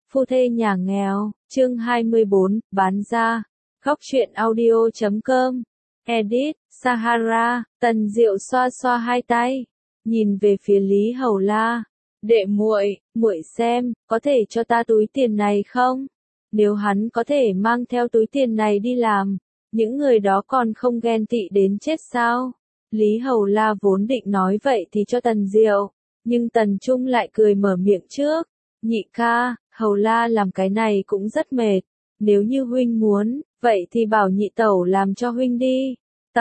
Phu thê nhà nghèo, chương 24, bán ra. Góc truyện audio.com. Edit, Sahara. Tần Diệu xoa xoa hai tay, nhìn về phía Lý Hầu La. Đệ muội, muội xem, có thể cho ta túi tiền này không? Nếu hắn có thể mang theo túi tiền này đi làm, những người đó còn không ghen tị đến chết sao? Lý Hầu La vốn định nói vậy thì cho Tần Diệu, nhưng Tần Trung lại cười mở miệng trước. Nhị ca, Hầu La làm cái này cũng rất mệt. Nếu như huynh muốn, vậy thì bảo nhị tẩu làm cho huynh đi.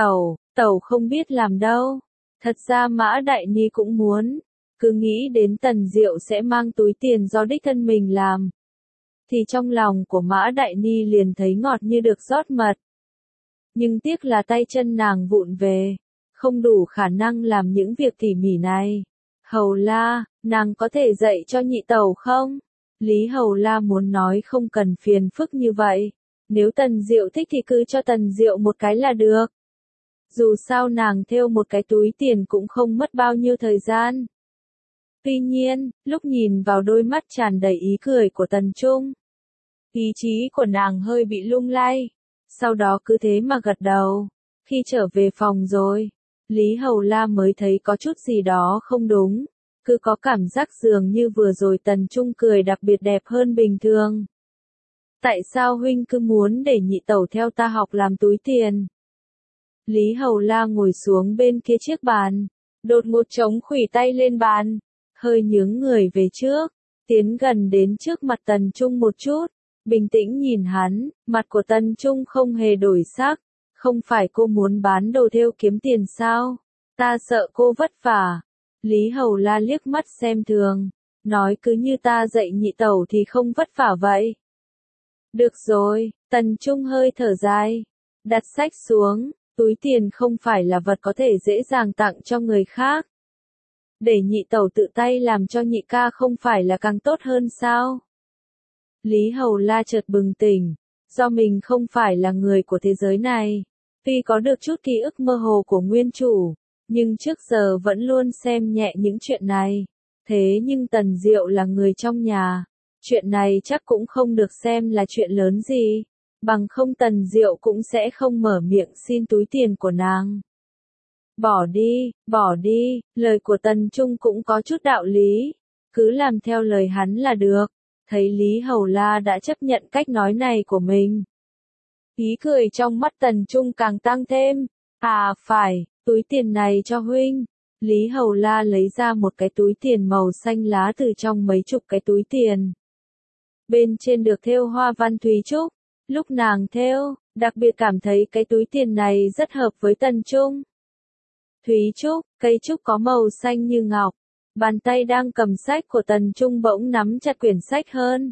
Tẩu không biết làm đâu. Thật ra Mã Đại Ni cũng muốn. Cứ nghĩ đến Tần Diệu sẽ mang túi tiền do đích thân mình làm, thì trong lòng của Mã Đại Ni liền thấy ngọt như được rót mật. Nhưng tiếc là tay chân nàng vụng về, không đủ khả năng làm những việc tỉ mỉ này. Hầu La, nàng có thể dạy cho nhị tẩu không? Lý Hầu La muốn nói không cần phiền phức như vậy. Nếu Tần Diệu thích thì cứ cho Tần Diệu một cái là được. Dù sao nàng thêu một cái túi tiền cũng không mất bao nhiêu thời gian. Tuy nhiên, lúc nhìn vào đôi mắt tràn đầy ý cười của Tần Trung, ý chí của nàng hơi bị lung lay. Sau đó cứ thế mà gật đầu. Khi trở về phòng rồi, Lý Hầu La mới thấy có chút gì đó không đúng. Cứ có cảm giác dường như vừa rồi Tần Trung cười đặc biệt đẹp hơn bình thường. Tại sao huynh cứ muốn để nhị tẩu theo ta học làm túi tiền? Lý Hầu La ngồi xuống bên kia chiếc bàn, đột ngột chống khuỷu tay lên bàn, hơi nhướng người về trước, tiến gần đến trước mặt Tần Trung một chút, bình tĩnh nhìn hắn. Mặt của Tần Trung không hề đổi sắc. Không phải cô muốn bán đồ thêu kiếm tiền sao? Ta sợ cô vất vả. Lý Hầu La liếc mắt xem thường, nói cứ như ta dạy nhị tẩu thì không vất vả vậy. Được rồi, Tần Trung hơi thở dài, đặt sách xuống. Túi tiền không phải là vật có thể dễ dàng tặng cho người khác. Để nhị tẩu tự tay làm cho nhị ca không phải là càng tốt hơn sao? Lý Hầu La chợt bừng tỉnh, do mình không phải là người của thế giới này. Tuy có được chút ký ức mơ hồ của nguyên chủ, nhưng trước giờ vẫn luôn xem nhẹ những chuyện này. Thế nhưng Tần Diệu là người trong nhà, chuyện này chắc cũng không được xem là chuyện lớn gì. Bằng không Tần Diệu cũng sẽ không mở miệng xin túi tiền của nàng. Bỏ đi, lời của Tần Trung cũng có chút đạo lý. Cứ làm theo lời hắn là được. Thấy Lý Hầu La đã chấp nhận cách nói này của mình, ý cười trong mắt Tần Trung càng tăng thêm. À phải, túi tiền này cho huynh. Lý Hầu La lấy ra một cái túi tiền màu xanh lá từ trong mấy chục cái túi tiền. Bên trên được thêu hoa văn Thúy Trúc. Lúc nàng thêu, đặc biệt cảm thấy cái túi tiền này rất hợp với Tần Trung. Thúy Trúc, cây trúc có màu xanh như ngọc. Bàn tay đang cầm sách của Tần Trung bỗng nắm chặt quyển sách hơn.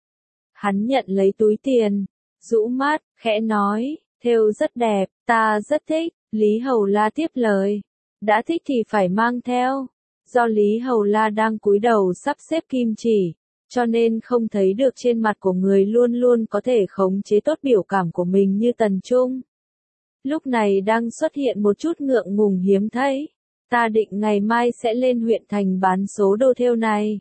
Hắn nhận lấy túi tiền, rũ mắt, khẽ nói, thêu rất đẹp, ta rất thích. Lý Hầu La tiếp lời, đã thích thì phải mang theo. Do Lý Hầu La đang cúi đầu sắp xếp kim chỉ, cho nên không thấy được trên mặt của người luôn luôn có thể khống chế tốt biểu cảm của mình như Tần Trung. Lúc này đang xuất hiện một chút ngượng ngùng hiếm thấy. Ta định ngày mai sẽ lên huyện thành bán số đồ thêu này.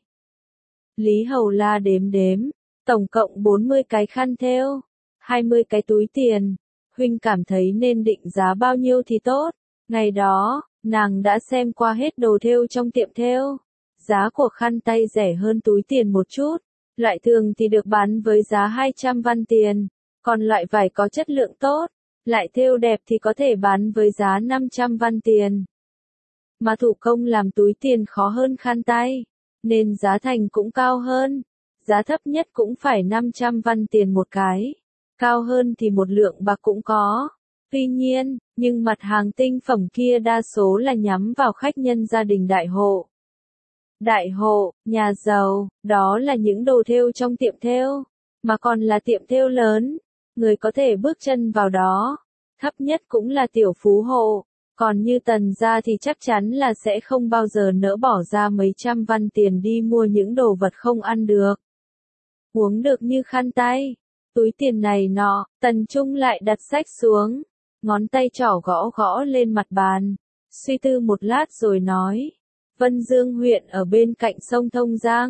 Lý Hầu La đếm, tổng cộng 40 cái khăn thêu, 20 cái túi tiền. Huynh cảm thấy nên định giá bao nhiêu thì tốt? Ngày đó, nàng đã xem qua hết đồ thêu trong tiệm thêu. Giá của khăn tay rẻ hơn túi tiền một chút. Loại thường thì được bán với giá 200 văn tiền. Còn loại vải có chất lượng tốt, lại thêu đẹp thì có thể bán với giá 500 văn tiền. Mà thủ công làm túi tiền khó hơn khăn tay, nên giá thành cũng cao hơn. Giá thấp nhất cũng phải 500 văn tiền một cái. Cao hơn thì một lượng bạc cũng có. Tuy nhiên, nhưng mặt hàng tinh phẩm kia đa số là nhắm vào khách nhân gia đình đại hộ. Đại hộ, nhà giàu, đó là những đồ thêu trong tiệm thêu, mà còn là tiệm thêu lớn. Người có thể bước chân vào đó, thấp nhất cũng là tiểu phú hộ. Còn như Tần gia thì chắc chắn là sẽ không bao giờ nỡ bỏ ra mấy trăm văn tiền đi mua những đồ vật không ăn được, uống được như khăn tay. Túi tiền này nọ, Tần Trung lại đặt sách xuống, ngón tay trỏ gõ lên mặt bàn, suy tư một lát rồi nói, Vân Dương huyện ở bên cạnh sông Thông Giang,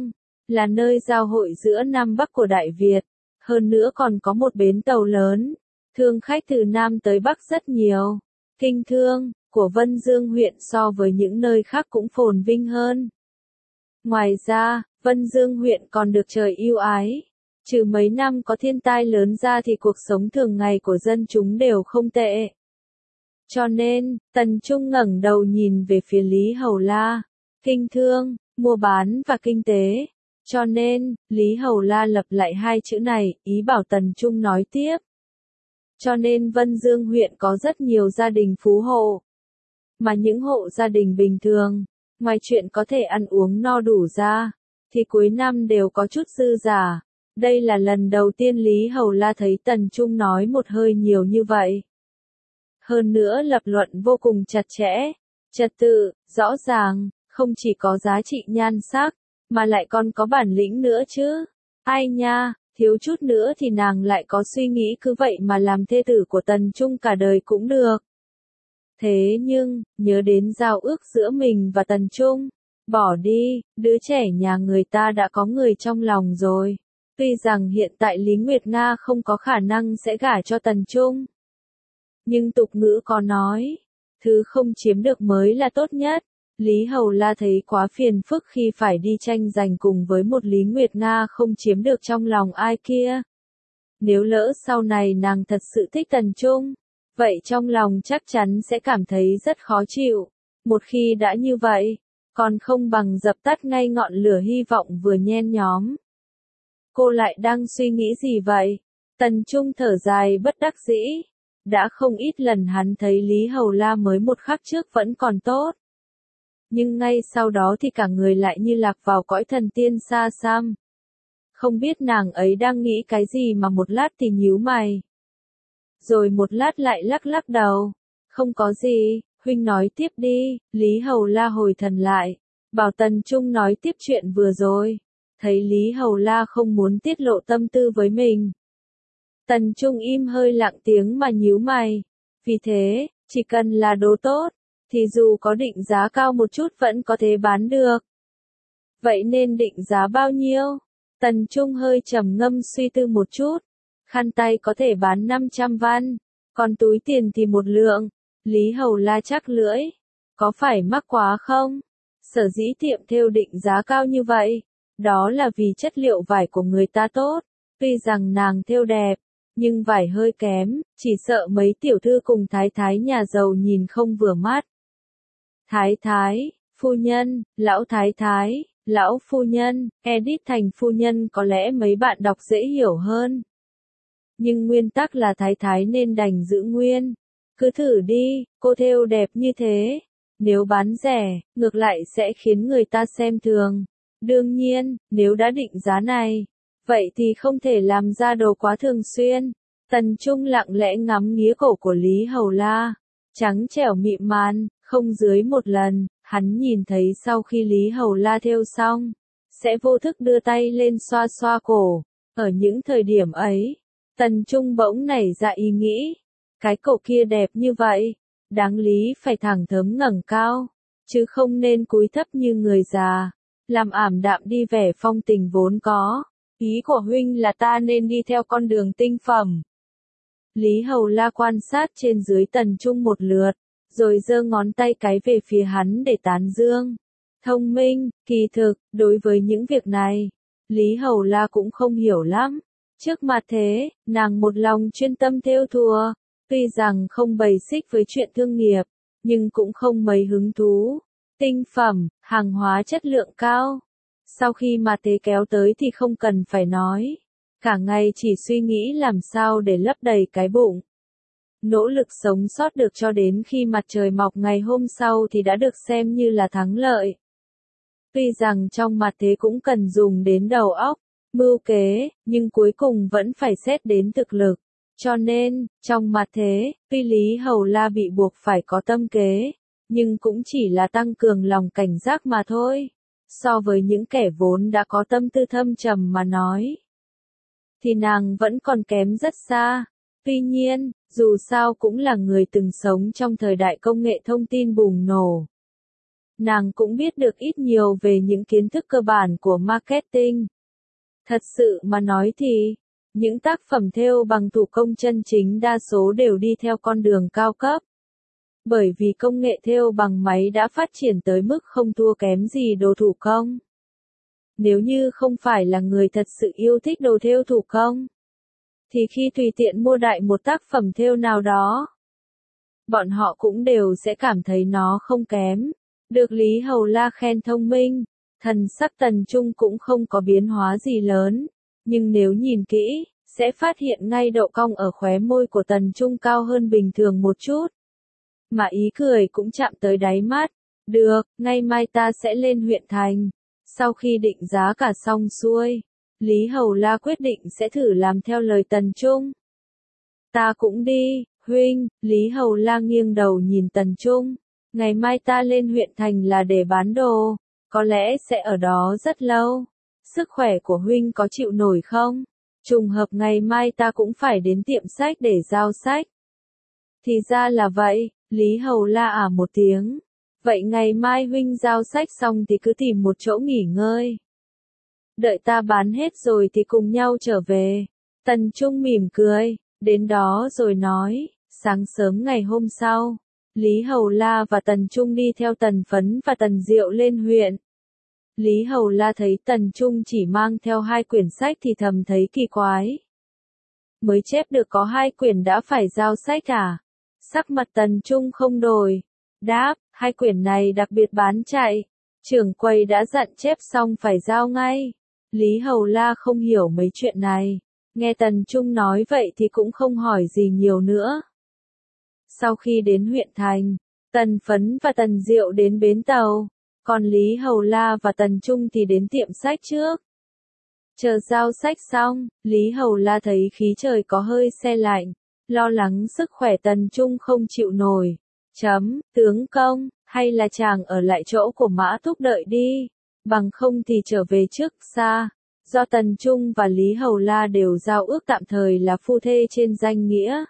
là nơi giao hội giữa Nam Bắc của Đại Việt, hơn nữa còn có một bến tàu lớn, thương khách từ Nam tới Bắc rất nhiều. Kinh thương của Vân Dương huyện so với những nơi khác cũng phồn vinh hơn. Ngoài ra, Vân Dương huyện còn được trời ưu ái. Trừ mấy năm có thiên tai lớn ra thì cuộc sống thường ngày của dân chúng đều không tệ. Cho nên, Tần Trung ngẩng đầu nhìn về phía Lý Hầu La. Kinh thương, mua bán và kinh tế. Cho nên, Lý Hầu La lặp lại hai chữ này, ý bảo Tần Trung nói tiếp. Cho nên Vân Dương huyện có rất nhiều gia đình phú hộ. Mà những hộ gia đình bình thường, ngoài chuyện có thể ăn uống no đủ ra, thì cuối năm đều có chút dư giả. Đây là lần đầu tiên Lý Hầu La thấy Tần Trung nói một hơi nhiều như vậy. Hơn nữa lập luận vô cùng chặt chẽ, trật tự, rõ ràng, không chỉ có giá trị nhan sắc, mà lại còn có bản lĩnh nữa chứ. Ai nha, thiếu chút nữa thì nàng lại có suy nghĩ cứ vậy mà làm thê tử của Tần Trung cả đời cũng được. Thế nhưng, nhớ đến giao ước giữa mình và Tần Trung, bỏ đi, đứa trẻ nhà người ta đã có người trong lòng rồi. Tuy rằng hiện tại Lý Nguyệt Nga không có khả năng sẽ gả cho Tần Trung. Nhưng tục ngữ có nói, thứ không chiếm được mới là tốt nhất. Lý Hầu La thấy quá phiền phức khi phải đi tranh giành cùng với một Lý Nguyệt Nga không chiếm được trong lòng ai kia. Nếu lỡ sau này nàng thật sự thích Tần Trung, vậy trong lòng chắc chắn sẽ cảm thấy rất khó chịu. Một khi đã như vậy, còn không bằng dập tắt ngay ngọn lửa hy vọng vừa nhen nhóm. Cô lại đang suy nghĩ gì vậy? Tần Trung thở dài bất đắc dĩ. Đã không ít lần hắn thấy Lý Hầu La mới một khắc trước vẫn còn tốt. Nhưng ngay sau đó thì cả người lại như lạc vào cõi thần tiên xa xăm. Không biết nàng ấy đang nghĩ cái gì mà một lát thì nhíu mày. Rồi một lát lại lắc lắc đầu. Không có gì, huynh nói tiếp đi. Lý Hầu La hồi thần lại, bảo Tần Trung nói tiếp chuyện vừa rồi. Thấy Lý Hầu La không muốn tiết lộ tâm tư với mình. Tần Trung im hơi lặng tiếng mà nhíu mày. Vì thế, chỉ cần là đồ tốt, thì dù có định giá cao một chút vẫn có thể bán được. Vậy nên định giá bao nhiêu? Tần Trung hơi trầm ngâm suy tư một chút. Khăn tay có thể bán 500 văn, còn túi tiền thì 1 lượng. Lý Hầu La chắc lưỡi. Có phải mắc quá không? Sở dĩ tiệm thêu định giá cao như vậy, đó là vì chất liệu vải của người ta tốt. Tuy rằng nàng thêu đẹp, nhưng vải hơi kém, chỉ sợ mấy tiểu thư cùng thái thái nhà giàu nhìn không vừa mắt. Thái thái, phu nhân, lão thái thái, lão phu nhân, edit thành phu nhân có lẽ mấy bạn đọc dễ hiểu hơn. Nhưng nguyên tắc là thái thái nên đành giữ nguyên. Cứ thử đi, cô thêu đẹp như thế. Nếu bán rẻ, ngược lại sẽ khiến người ta xem thường. Đương nhiên, nếu đã định giá này, vậy thì không thể làm ra đồ quá thường xuyên. Tần Trung lặng lẽ ngắm nghía cổ của Lý Hầu La. Trắng trẻo mịn màn, không dưới một lần, hắn nhìn thấy sau khi Lý Hầu La thêu xong, sẽ vô thức đưa tay lên xoa xoa cổ. Ở những thời điểm ấy, Tần Trung bỗng nảy ra ý nghĩ. Cái cổ kia đẹp như vậy, đáng lý phải thẳng thớm ngẩng cao, chứ không nên cúi thấp như người già, làm ảm đạm đi vẻ phong tình vốn có. Ý của huynh là ta nên đi theo con đường tinh phẩm. Lý Hầu La quan sát trên dưới Tần Trung một lượt, rồi giơ ngón tay cái về phía hắn để tán dương. Thông minh, kỳ thực, đối với những việc này, Lý Hầu La cũng không hiểu lắm. Trước mặt thế, nàng một lòng chuyên tâm thêu thùa, tuy rằng không bày xích với chuyện thương nghiệp, nhưng cũng không mấy hứng thú. Tinh phẩm, hàng hóa chất lượng cao. Sau khi mà thế kéo tới thì không cần phải nói. Cả ngày chỉ suy nghĩ làm sao để lấp đầy cái bụng. Nỗ lực sống sót được cho đến khi mặt trời mọc ngày hôm sau thì đã được xem như là thắng lợi. Tuy rằng trong mặt thế cũng cần dùng đến đầu óc, mưu kế, nhưng cuối cùng vẫn phải xét đến thực lực. Cho nên, trong mặt thế, tuy Lý Hầu La bị buộc phải có tâm kế, nhưng cũng chỉ là tăng cường lòng cảnh giác mà thôi. So với những kẻ vốn đã có tâm tư thâm trầm mà nói, thì nàng vẫn còn kém rất xa. Tuy nhiên, dù sao cũng là người từng sống trong thời đại công nghệ thông tin bùng nổ. nàng cũng biết được ít nhiều về những kiến thức cơ bản của marketing. Thật sự mà nói thì, những tác phẩm thêu bằng thủ công chân chính đa số đều đi theo con đường cao cấp. Bởi vì công nghệ thêu bằng máy đã phát triển tới mức không thua kém gì đồ thủ công. Nếu như không phải là người thật sự yêu thích đồ thêu thủ công, thì khi tùy tiện mua đại một tác phẩm thêu nào đó, bọn họ cũng đều sẽ cảm thấy nó không kém. Được Lý Hầu La khen thông minh, thần sắc Tần Trung cũng không có biến hóa gì lớn, nhưng nếu nhìn kỹ, sẽ phát hiện ngay độ cong ở khóe môi của Tần Trung cao hơn bình thường một chút. Mà ý cười cũng chạm tới đáy mắt. Được, ngày mai ta sẽ lên huyện thành. Sau khi định giá cả xong xuôi, Lý Hầu La quyết định sẽ thử làm theo lời Tần Trung. Ta cũng đi, huynh. Lý Hầu La nghiêng đầu nhìn Tần Trung. Ngày mai ta lên huyện thành là để bán đồ, có lẽ sẽ ở đó rất lâu. Sức khỏe của huynh có chịu nổi không? Trùng hợp ngày mai ta cũng phải đến tiệm sách để giao sách. Thì ra là vậy, Lý Hầu La một tiếng. Vậy ngày mai huynh giao sách xong thì cứ tìm một chỗ nghỉ ngơi. Đợi ta bán hết rồi thì cùng nhau trở về. Tần Trung mỉm cười, đến đó rồi nói. Sáng sớm ngày hôm sau, Lý Hầu La và Tần Trung đi theo Tần Phấn và Tần Diệu lên huyện. Lý Hầu La thấy Tần Trung chỉ mang theo 2 quyển sách thì thầm thấy kỳ quái. Mới chép được có 2 quyển đã phải giao sách à? Sắc mặt Tần Trung không đổi. Đáp, 2 quyển này đặc biệt bán chạy. Trưởng quầy đã dặn chép xong phải giao ngay. Lý Hầu La không hiểu mấy chuyện này. Nghe Tần Trung nói vậy thì cũng không hỏi gì nhiều nữa. Sau khi đến huyện thành, Tần Phấn và Tần Diệu đến bến tàu. Còn Lý Hầu La và Tần Trung thì đến tiệm sách trước. Chờ giao sách xong, Lý Hầu La thấy khí trời có hơi se lạnh, lo lắng sức khỏe Tần Trung không chịu nổi. Tướng công, hay là chàng ở lại chỗ của Mã Thúc đợi đi, bằng không thì trở về trước xa. Do Tần Trung và Lý Hầu La đều giao ước tạm thời là phu thê trên danh nghĩa,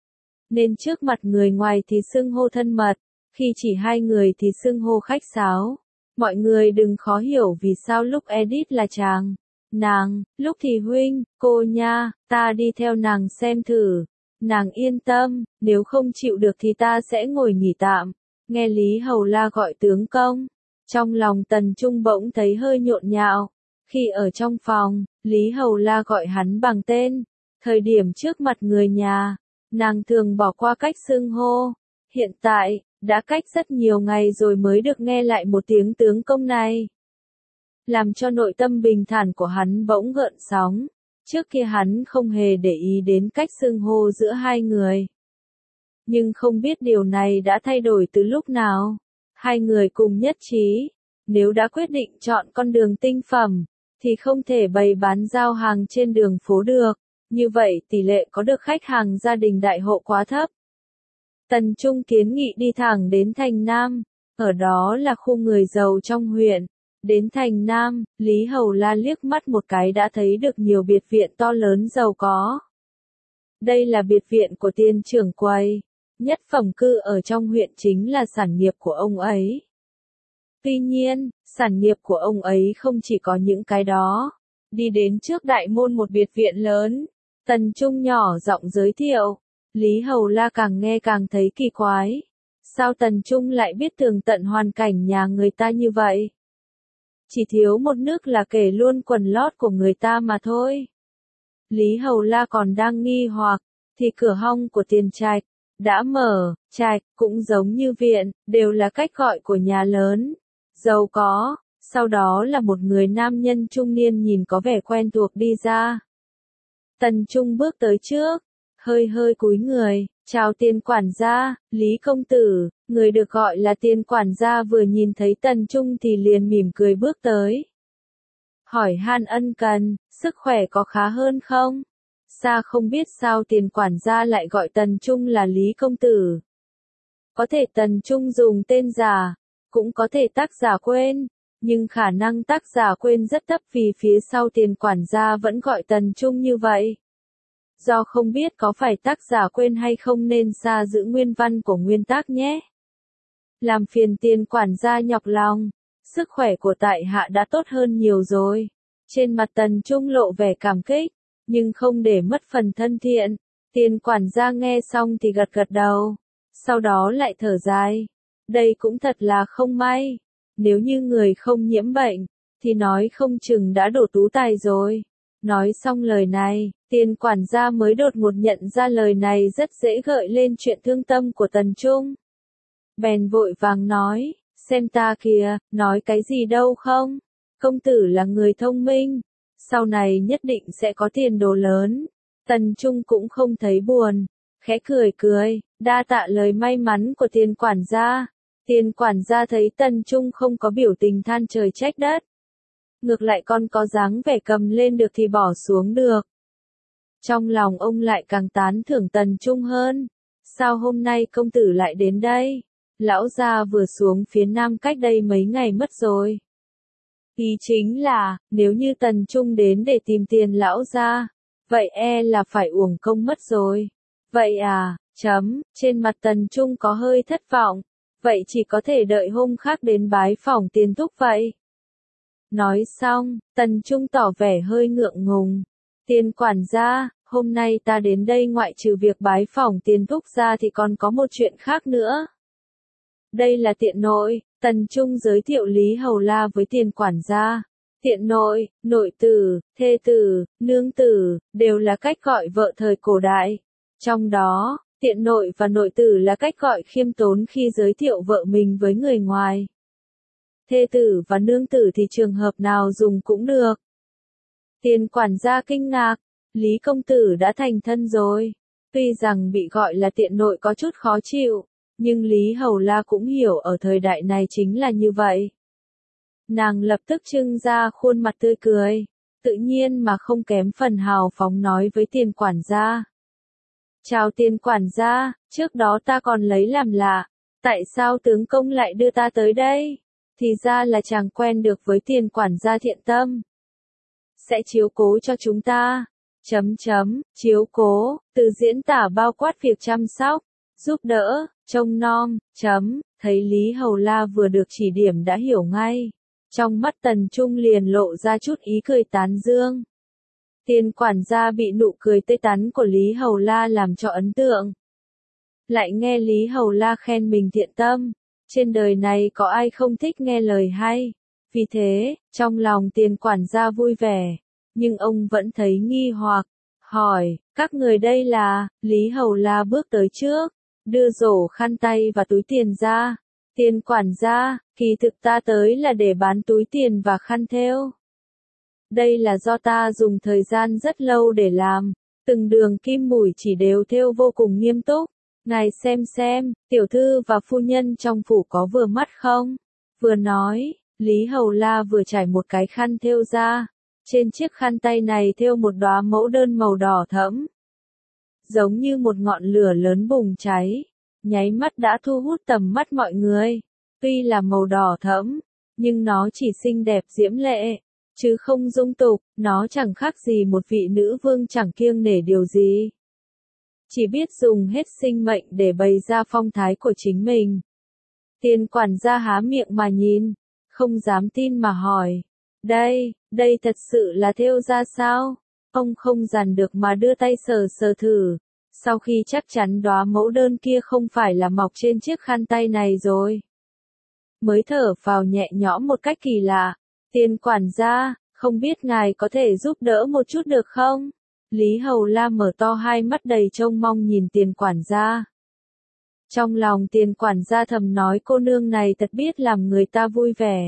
nên trước mặt người ngoài thì xưng hô thân mật, khi chỉ 2 người thì xưng hô khách sáo. Mọi người đừng khó hiểu vì sao lúc edit là chàng, nàng, lúc thì huynh, cô nha, ta đi theo nàng xem thử. Nàng yên tâm, nếu không chịu được thì ta sẽ ngồi nghỉ tạm. Nghe Lý Hầu La gọi tướng công, trong lòng Tần Trung bỗng thấy hơi nhộn nhạo. Khi ở trong phòng, Lý Hầu La gọi hắn bằng tên. Thời điểm trước mặt người nhà, nàng thường bỏ qua cách xưng hô. Hiện tại, đã cách rất nhiều ngày rồi mới được nghe lại một tiếng tướng công này. Làm cho nội tâm bình thản của hắn bỗng gợn sóng. Trước kia hắn không hề để ý đến cách xưng hô giữa 2 người. Nhưng không biết điều này đã thay đổi từ lúc nào. 2 người cùng nhất trí. Nếu đã quyết định chọn con đường tinh phẩm, thì không thể bày bán giao hàng trên đường phố được. Như vậy tỷ lệ có được khách hàng gia đình đại hộ quá thấp. Tần Trung kiến nghị đi thẳng đến Thành Nam. Ở đó là khu người giàu trong huyện. Đến Thành Nam, Lý Hầu La liếc mắt một cái đã thấy được nhiều biệt viện to lớn giàu có. Đây là biệt viện của Tiên trưởng quầy. Nhất phẩm cư ở trong huyện chính là sản nghiệp của ông ấy. Tuy nhiên, sản nghiệp của ông ấy không chỉ có những cái đó. Đi đến trước đại môn một biệt viện lớn, Tần Trung nhỏ giọng giới thiệu. Lý Hầu La càng nghe càng thấy kỳ quái. Sao Tần Trung lại biết tường tận hoàn cảnh nhà người ta như vậy? Chỉ thiếu một nước là kể luôn quần lót của người ta mà thôi. Lý Hầu La còn đang nghi hoặc, thì cửa hong của Tiền Trạch đã mở. Trạch cũng giống như viện, đều là cách gọi của nhà lớn, giàu có. Sau đó là một người nam nhân trung niên nhìn có vẻ quen thuộc đi ra. Tần Trung bước tới trước, hơi cúi người, chào Tiền quản gia, Lý công tử. Người được gọi là Tiền quản gia vừa nhìn thấy Tần Trung thì liền mỉm cười bước tới. Hỏi han ân cần, sức khỏe có khá hơn không? Sa không biết sao Tiền quản gia lại gọi Tần Trung là Lý công tử. Có thể Tần Trung dùng tên giả, cũng có thể tác giả quên, nhưng khả năng tác giả quên rất thấp vì phía sau Tiền quản gia vẫn gọi Tần Trung như vậy. Do không biết có phải tác giả quên hay không nên Sa giữ nguyên văn của nguyên tác nhé. Làm phiền tiền quản gia nhọc lòng. Sức khỏe của tại hạ đã tốt hơn nhiều rồi. Trên mặt Tần Trung lộ vẻ cảm kích, nhưng không để mất phần thân thiện. Tiền quản gia nghe xong thì gật gật đầu. Sau đó lại thở dài. Đây cũng thật là không may. Nếu như người không nhiễm bệnh, thì nói không chừng đã đổ tú tài rồi. Nói xong lời này, tiền quản gia mới đột ngột nhận ra lời này rất dễ gợi lên chuyện thương tâm của Tần Trung. Bèn vội vàng nói, xem ta kìa, nói cái gì đâu không? Công tử là người thông minh, sau này nhất định sẽ có tiền đồ lớn. Tần Trung cũng không thấy buồn, khẽ cười cười, đa tạ lời may mắn của tiền quản gia. Tiền quản gia thấy Tần Trung không có biểu tình than trời trách đất. Ngược lại còn có dáng vẻ cầm lên được thì bỏ xuống được. Trong lòng ông lại càng tán thưởng Tần Trung hơn. Sao hôm nay công tử lại đến đây? Lão gia vừa xuống phía nam cách đây mấy ngày mất rồi. Ý chính là, nếu như Tần Trung đến để tìm tiền lão gia, vậy e là phải uổng công mất rồi. Vậy à, trên mặt Tần Trung có hơi thất vọng. Vậy chỉ có thể đợi hôm khác đến bái phỏng tiền thúc vậy. Nói xong, Tần Trung tỏ vẻ hơi ngượng ngùng. Tiền quản gia, hôm nay ta đến đây ngoại trừ việc bái phỏng tiền thúc ra thì còn có một chuyện khác nữa. Đây là tiện nội, Tần Trung giới thiệu Lý Hầu La với tiền quản gia. Tiện nội, nội tử, thê tử, nương tử, đều là cách gọi vợ thời cổ đại. Trong đó, tiện nội và nội tử là cách gọi khiêm tốn khi giới thiệu vợ mình với người ngoài. Thê tử và nương tử thì trường hợp nào dùng cũng được. Tiền quản gia kinh ngạc, Lý công tử đã thành thân rồi. Tuy rằng bị gọi là tiện nội có chút khó chịu, nhưng Lý Hầu La cũng hiểu ở thời đại này chính là như vậy. Nàng lập tức trưng ra khuôn mặt tươi cười, tự nhiên mà không kém phần hào phóng nói với tiền quản gia. Chào tiền quản gia, trước đó ta còn lấy làm lạ, tại sao tướng công lại đưa ta tới đây? Thì ra là chàng quen được với tiền quản gia thiện tâm. Sẽ chiếu cố cho chúng ta. Chiếu cố, từ diễn tả bao quát việc chăm sóc, giúp đỡ, trông nom, thấy Lý Hầu La vừa được chỉ điểm đã hiểu ngay. Trong mắt Tần Trung liền lộ ra chút ý cười tán dương. Tiền quản gia bị nụ cười tươi tắn của Lý Hầu La làm cho ấn tượng. Lại nghe Lý Hầu La khen mình thiện tâm, trên đời này có ai không thích nghe lời hay. Vì thế, trong lòng tiền quản gia vui vẻ, nhưng ông vẫn thấy nghi hoặc, hỏi, các người đây là, Lý Hầu La bước tới trước, đưa rổ khăn tay và túi tiền ra. Tiền quản gia, kỳ thực ta tới là để bán túi tiền và khăn thêu. Đây là do ta dùng thời gian rất lâu để làm, từng đường kim mũi chỉ đều thêu vô cùng nghiêm túc. Ngài xem, tiểu thư và phu nhân trong phủ có vừa mắt không? Vừa nói, Lý Hầu La vừa trải một cái khăn thêu ra. Trên chiếc khăn tay này thêu một đóa mẫu đơn màu đỏ thẫm. Giống như một ngọn lửa lớn bùng cháy, nháy mắt đã thu hút tầm mắt mọi người. Tuy là màu đỏ thẫm, nhưng nó chỉ xinh đẹp diễm lệ, chứ không dung tục, nó chẳng khác gì một vị nữ vương chẳng kiêng nể điều gì. Chỉ biết dùng hết sinh mệnh để bày ra phong thái của chính mình. Tiền quản gia há miệng mà nhìn, không dám tin mà hỏi. Đây thật sự là thêu ra sao? Ông không dằn được mà đưa tay sờ thử. Sau khi chắc chắn đóa mẫu đơn kia không phải là mọc trên chiếc khăn tay này rồi, mới thở phào nhẹ nhõm một cách kỳ lạ. Tiền quản gia, không biết ngài có thể giúp đỡ một chút được không? Lý Hầu La mở to hai mắt đầy trông mong nhìn tiền quản gia. Trong lòng tiền quản gia thầm nói cô nương này thật biết làm người ta vui vẻ.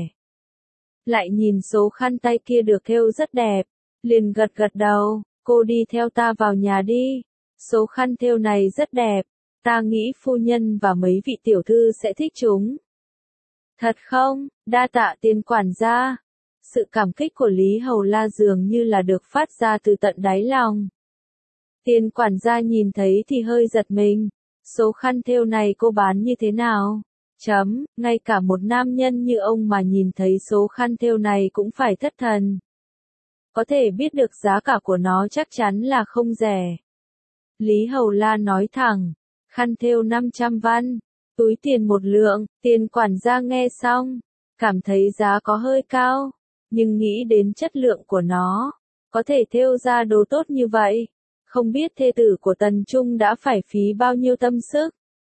Lại nhìn số khăn tay kia được thêu rất đẹp, liền gật đầu, cô đi theo ta vào nhà đi. Số khăn thêu này rất đẹp, ta nghĩ phu nhân và mấy vị tiểu thư sẽ thích chúng. Thật không? Đa tạ tiền quản gia. Sự cảm kích của Lý Hầu La dường như là được phát ra từ tận đáy lòng. Tiền quản gia nhìn thấy thì hơi giật mình. Số khăn thêu này cô bán như thế nào? Ngay cả một nam nhân như ông mà nhìn thấy số khăn thêu này cũng phải thất thần. Có thể biết được giá cả của nó chắc chắn là không rẻ. Lý Hầu La nói thẳng, khăn thêu 500 văn, túi tiền 1 lượng, tiền quản gia nghe xong, cảm thấy giá có hơi cao, nhưng nghĩ đến chất lượng của nó, có thể thêu ra đồ tốt như vậy, không biết thê tử của Tần Trung đã phải phí bao nhiêu tâm sức.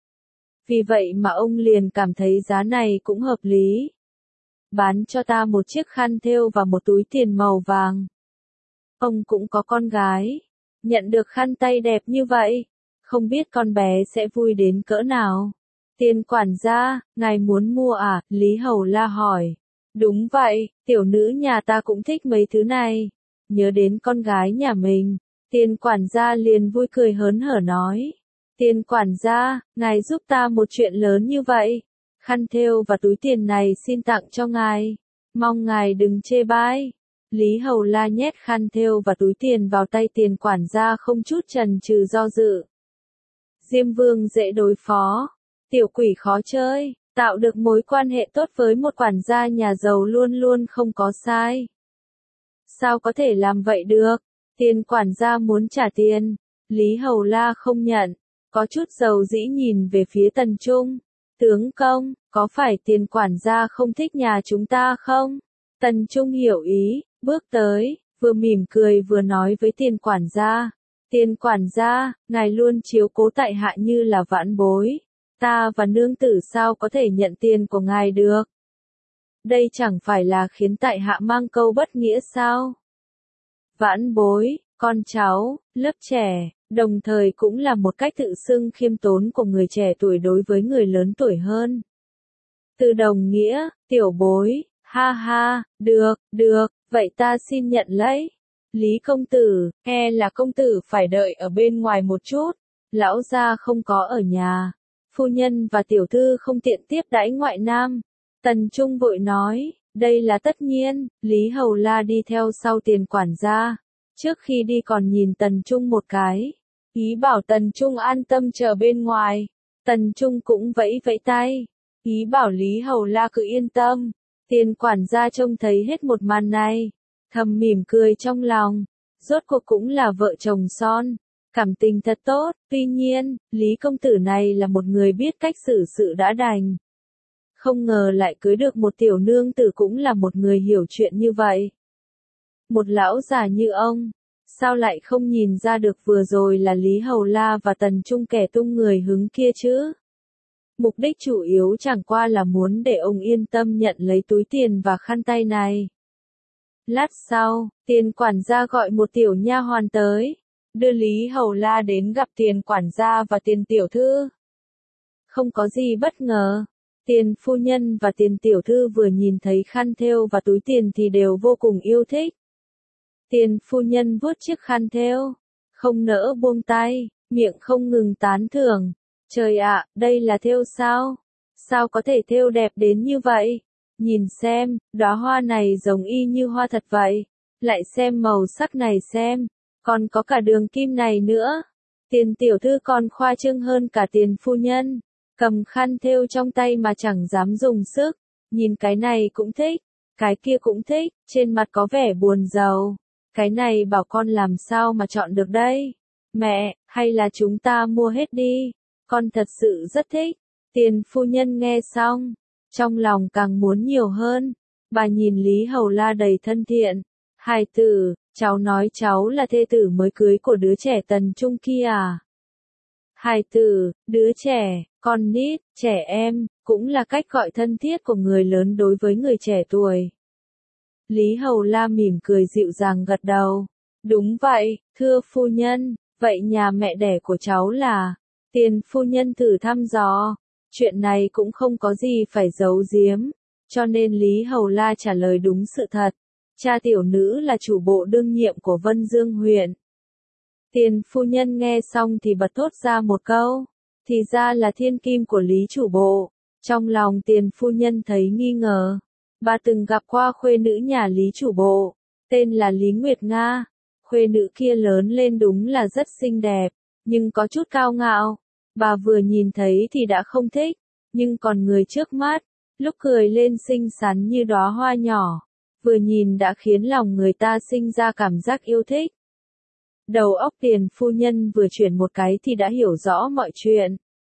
Vì vậy mà ông liền cảm thấy giá này cũng hợp lý. Bán cho ta một chiếc khăn thêu và một túi tiền màu vàng. Ông cũng có con gái, nhận được khăn tay đẹp như vậy, không biết con bé sẽ vui đến cỡ nào. Tiền quản gia, ngài muốn mua à? Lý Hầu La hỏi. Đúng vậy, tiểu nữ nhà ta cũng thích mấy thứ này. Nhớ đến con gái nhà mình, tiền quản gia liền vui cười hớn hở nói. Tiền quản gia, ngài giúp ta một chuyện lớn như vậy. Khăn thêu và túi tiền này xin tặng cho ngài. Mong ngài đừng chê bai. Lý Hầu La nhét khăn thêu và túi tiền vào tay tiền quản gia không chút chần chừ do dự. Diêm Vương dễ đối phó, tiểu quỷ khó chơi, tạo được mối quan hệ tốt với một quản gia nhà giàu luôn luôn không có sai. Sao có thể làm vậy được? Tiền quản gia muốn trả tiền, Lý Hầu La không nhận, có chút dầu dĩ nhìn về phía Tần Trung. Tướng công, có phải tiền quản gia không thích nhà chúng ta không? Tần Trung hiểu ý, bước tới, vừa mỉm cười vừa nói với tiền quản gia. Tiền quản gia, ngài luôn chiếu cố tại hạ như là vãn bối. Ta và nương tử sao có thể nhận tiền của ngài được? Đây chẳng phải là khiến tại hạ mang câu bất nghĩa sao? Vãn bối, con cháu, lớp trẻ, đồng thời cũng là một cách tự xưng khiêm tốn của người trẻ tuổi đối với người lớn tuổi hơn. Từ đồng nghĩa, tiểu bối, ha ha, được, vậy ta xin nhận lấy. Lý công tử, e là công tử phải đợi ở bên ngoài một chút, lão gia không có ở nhà. Phu nhân và tiểu thư không tiện tiếp đãi ngoại nam. Tần Trung vội nói, đây là tất nhiên. Lý Hầu La đi theo sau tiền quản gia. Trước khi đi còn nhìn Tần Trung một cái, ý bảo Tần Trung an tâm chờ bên ngoài. Tần Trung cũng vẫy vẫy tay, ý bảo Lý Hầu La cứ yên tâm. Tiền quản gia trông thấy hết một màn này, thầm mỉm cười trong lòng, rốt cuộc cũng là vợ chồng son, cảm tình thật tốt. Tuy nhiên, Lý công tử này là một người biết cách xử sự đã đành. Không ngờ lại cưới được một tiểu nương tử cũng là một người hiểu chuyện như vậy. Một lão già như ông, sao lại không nhìn ra được vừa rồi là Lý Hầu La và Tần Trung kẻ tung người hứng kia chứ? Mục đích chủ yếu chẳng qua là muốn để ông yên tâm nhận lấy túi tiền và khăn tay này. Lát sau, tiền quản gia gọi một tiểu nha hoàn tới, đưa Lý Hầu La đến gặp tiền quản gia và tiền tiểu thư. Không có gì bất ngờ, tiền phu nhân và tiền tiểu thư vừa nhìn thấy khăn thêu và túi tiền thì đều vô cùng yêu thích. Tiền phu nhân vuốt chiếc khăn thêu, không nỡ buông tay, miệng không ngừng tán thưởng. Trời ạ, đây là thêu sao? Sao có thể thêu đẹp đến như vậy? Nhìn xem, đóa hoa này giống y như hoa thật vậy. Lại xem màu sắc này xem, còn có cả đường kim này nữa. Tiền tiểu thư còn khoa trương hơn cả tiền phu nhân, cầm khăn thêu trong tay mà chẳng dám dùng sức. Nhìn cái này cũng thích, cái kia cũng thích, trên mặt có vẻ buồn rầu. Cái này bảo con làm sao mà chọn được đây? Mẹ, hay là chúng ta mua hết đi? Con thật sự rất thích. Tiền phu nhân nghe xong, trong lòng càng muốn nhiều hơn. Bà nhìn Lý Hầu La đầy thân thiện. Hài tử, cháu nói cháu là thê tử mới cưới của đứa trẻ Tần Trung kia à? Hài tử, đứa trẻ, con nít, trẻ em, cũng là cách gọi thân thiết của người lớn đối với người trẻ tuổi. Lý Hầu La mỉm cười dịu dàng gật đầu. Đúng vậy, thưa phu nhân, vậy nhà mẹ đẻ của cháu là? Tiền phu nhân thử thăm dò. Chuyện này cũng không có gì phải giấu giếm, cho nên Lý Hầu La trả lời đúng sự thật. Cha tiểu nữ là chủ bộ đương nhiệm của Vân Dương huyện. Tiền phu nhân nghe xong thì bật thốt ra một câu, thì ra là thiên kim của Lý chủ bộ. Trong lòng tiền phu nhân thấy nghi ngờ. Bà từng gặp qua khuê nữ nhà Lý chủ bộ, tên là Lý Nguyệt Nga. Khuê nữ kia lớn lên đúng là rất xinh đẹp, nhưng có chút cao ngạo. Bà vừa nhìn thấy thì đã không thích, nhưng còn người trước mắt, lúc cười lên xinh xắn như đóa hoa nhỏ, vừa nhìn đã khiến lòng người ta sinh ra cảm giác yêu thích. Đầu óc tiền phu nhân vừa chuyển một cái thì đã hiểu rõ mọi chuyện.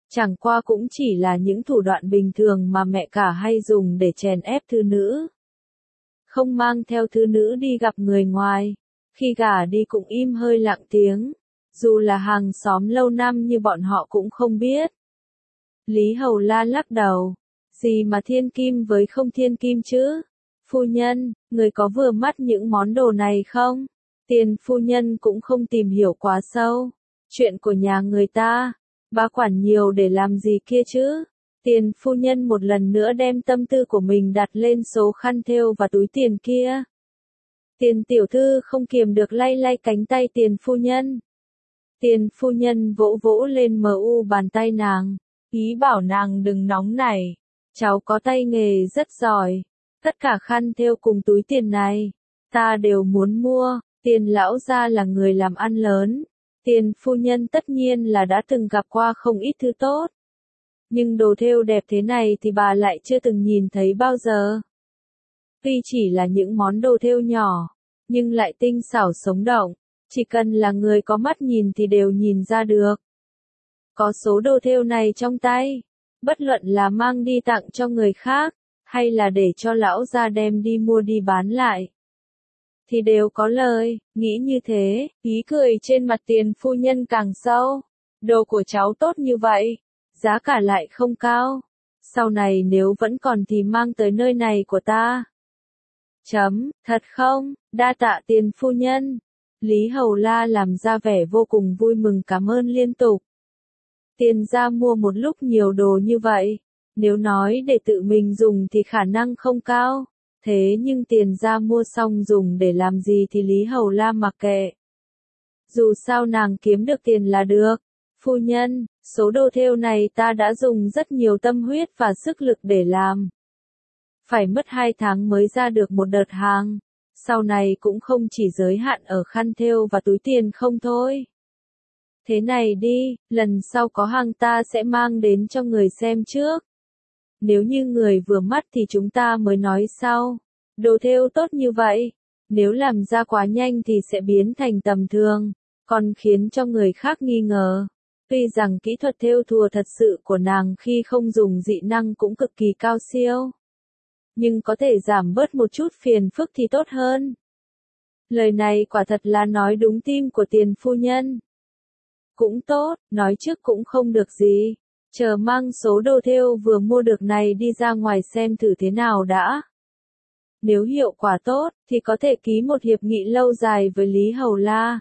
Chẳng qua cũng chỉ là những thủ đoạn bình thường mà mẹ cả hay dùng để chèn ép thư nữ. Không mang theo thư nữ đi gặp người ngoài, khi gả đi cũng im hơi lặng tiếng, dù là hàng xóm lâu năm như bọn họ cũng không biết. Lý Hầu La lắc đầu, gì mà thiên kim với không thiên kim chứ? Phu nhân, người có vừa mắt những món đồ này không? Tiền phu nhân cũng không tìm hiểu quá sâu. Chuyện của nhà người ta, bà quản nhiều để làm gì kia chứ? Tiền phu nhân một lần nữa đem tâm tư của mình đặt lên số khăn thêu và túi tiền kia. Tiền tiểu thư không kiềm được lay lay cánh tay tiền phu nhân. Tiền phu nhân vỗ vỗ lên bàn tay nàng, ý bảo nàng đừng nóng nảy. Cháu có tay nghề rất giỏi. Tất cả khăn thêu cùng túi tiền này, ta đều muốn mua. Tiền lão gia là người làm ăn lớn. Tiền phu nhân tất nhiên là đã từng gặp qua không ít thứ tốt. Nhưng đồ thêu đẹp thế này thì bà lại chưa từng nhìn thấy bao giờ. Tuy chỉ là những món đồ thêu nhỏ, nhưng lại tinh xảo sống động. Chỉ cần là người có mắt nhìn thì đều nhìn ra được. Có số đồ thêu này trong tay, bất luận là mang đi tặng cho người khác, hay là để cho lão gia đem đi mua đi bán lại, thì đều có lời. Nghĩ như thế, ý cười trên mặt tiền phu nhân càng sâu. Đồ của cháu tốt như vậy, giá cả lại không cao. Sau này nếu vẫn còn thì mang tới nơi này của ta. Thật không? Đa tạ tiền phu nhân. Lý Hầu La làm ra vẻ vô cùng vui mừng cảm ơn liên tục. Tiền ra mua một lúc nhiều đồ như vậy, nếu nói để tự mình dùng thì khả năng không cao. Thế nhưng tiền ra mua xong dùng để làm gì thì Lý Hầu La mặc kệ. Dù sao nàng kiếm được tiền là được. Phu nhân, số đồ thêu này ta đã dùng rất nhiều tâm huyết và sức lực để làm. Phải mất 2 tháng mới ra được một đợt hàng. Sau này cũng không chỉ giới hạn ở khăn thêu và túi tiền không thôi. Thế này đi, lần sau có hàng ta sẽ mang đến cho người xem trước. Nếu như người vừa mắt thì chúng ta mới nói sau. Đồ thêu tốt như vậy, nếu làm ra quá nhanh thì sẽ biến thành tầm thường, còn khiến cho người khác nghi ngờ. Tuy rằng kỹ thuật thêu thùa thật sự của nàng khi không dùng dị năng cũng cực kỳ cao siêu, nhưng có thể giảm bớt một chút phiền phức thì tốt hơn. Lời này quả thật là nói đúng tim của tiền phu nhân. Cũng tốt, nói trước cũng không được gì. Chờ mang số đồ thêu vừa mua được này đi ra ngoài xem thử thế nào đã. Nếu hiệu quả tốt, thì có thể ký một hiệp nghị lâu dài với Lý Hầu La.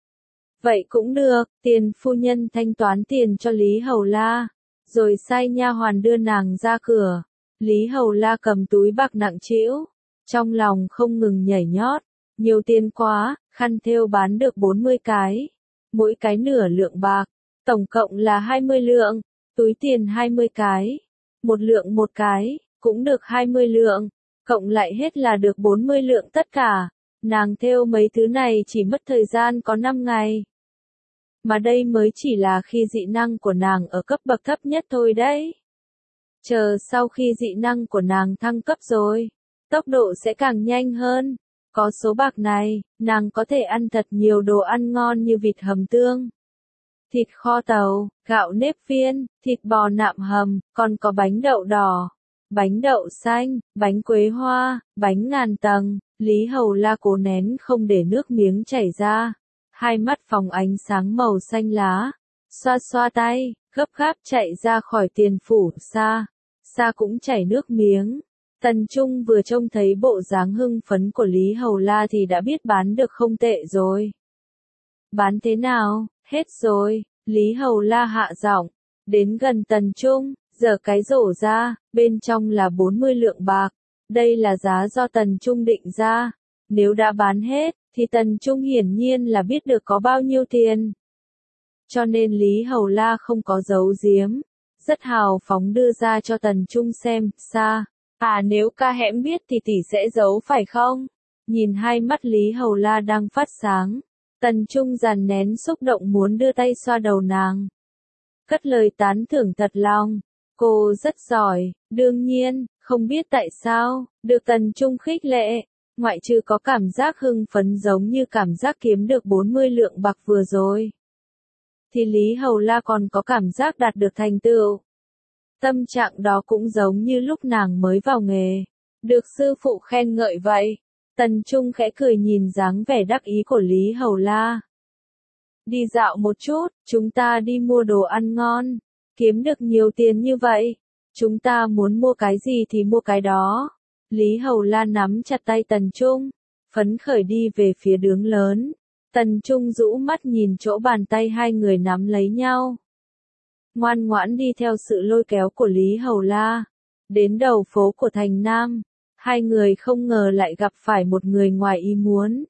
Vậy cũng được, tiền phu nhân thanh toán tiền cho Lý Hầu La, rồi sai nha hoàn đưa nàng ra cửa. Lý Hầu La cầm túi bạc nặng trĩu, trong lòng không ngừng nhảy nhót. Nhiều tiền quá, khăn thêu bán được 40 cái. Mỗi cái nửa lượng bạc, tổng cộng là 20 lượng. Túi tiền 20 cái, 1 lượng một cái, cũng được 20 lượng. Cộng lại hết là được 40 lượng tất cả. Nàng thêu mấy thứ này chỉ mất thời gian có 5 ngày. Mà đây mới chỉ là khi dị năng của nàng ở cấp bậc thấp nhất thôi đấy. Chờ sau khi dị năng của nàng thăng cấp rồi, tốc độ sẽ càng nhanh hơn. Có số bạc này, nàng có thể ăn thật nhiều đồ ăn ngon như vịt hầm tương, thịt kho tàu, gạo nếp viên, thịt bò nạm hầm, còn có bánh đậu đỏ, bánh đậu xanh, bánh quế hoa, bánh ngàn tầng. Lý Hầu La cố nén không để nước miếng chảy ra, hai mắt phóng ánh sáng màu xanh lá, xoa xoa tay, gấp gáp chạy ra khỏi tiền phủ. Sa cũng chảy nước miếng. Tần Trung vừa trông thấy bộ dáng hưng phấn của Lý Hầu La thì đã biết bán được không tệ rồi. Bán thế nào? Hết rồi. Lý Hầu La hạ giọng, đến gần Tần Trung, giở cái rổ ra, bên trong là 40 lượng bạc. Đây là giá do Tần Trung định ra. Nếu đã bán hết, thì Tần Trung hiển nhiên là biết được có bao nhiêu tiền. Cho nên Lý Hầu La không có giấu giếm, rất hào phóng đưa ra cho Tần Trung xem. Nếu ca hẽm biết thì tỷ sẽ giấu phải không? Nhìn hai mắt Lý Hầu La đang phát sáng, Tần Trung dàn nén xúc động muốn đưa tay xoa đầu nàng. Cất lời tán thưởng thật lòng, cô rất giỏi. Đương nhiên, không biết tại sao, được Tần Trung khích lệ, ngoại trừ có cảm giác hưng phấn giống như cảm giác kiếm được 40 lượng bạc vừa rồi. thì Lý Hầu La còn có cảm giác đạt được thành tựu. Tâm trạng đó cũng giống như lúc nàng mới vào nghề, được sư phụ khen ngợi vậy. Tần Trung khẽ cười nhìn dáng vẻ đắc ý của Lý Hầu La. Đi dạo một chút, chúng ta đi mua đồ ăn ngon, kiếm được nhiều tiền như vậy. Chúng ta muốn mua cái gì thì mua cái đó. Lý Hầu La nắm chặt tay Tần Trung, phấn khởi đi về phía đường lớn. Tần Trung rũ mắt nhìn chỗ bàn tay hai người nắm lấy nhau. Ngoan ngoãn đi theo sự lôi kéo của Lý Hầu La. Đến đầu phố của thành Nam, hai người không ngờ lại gặp phải một người ngoài ý muốn.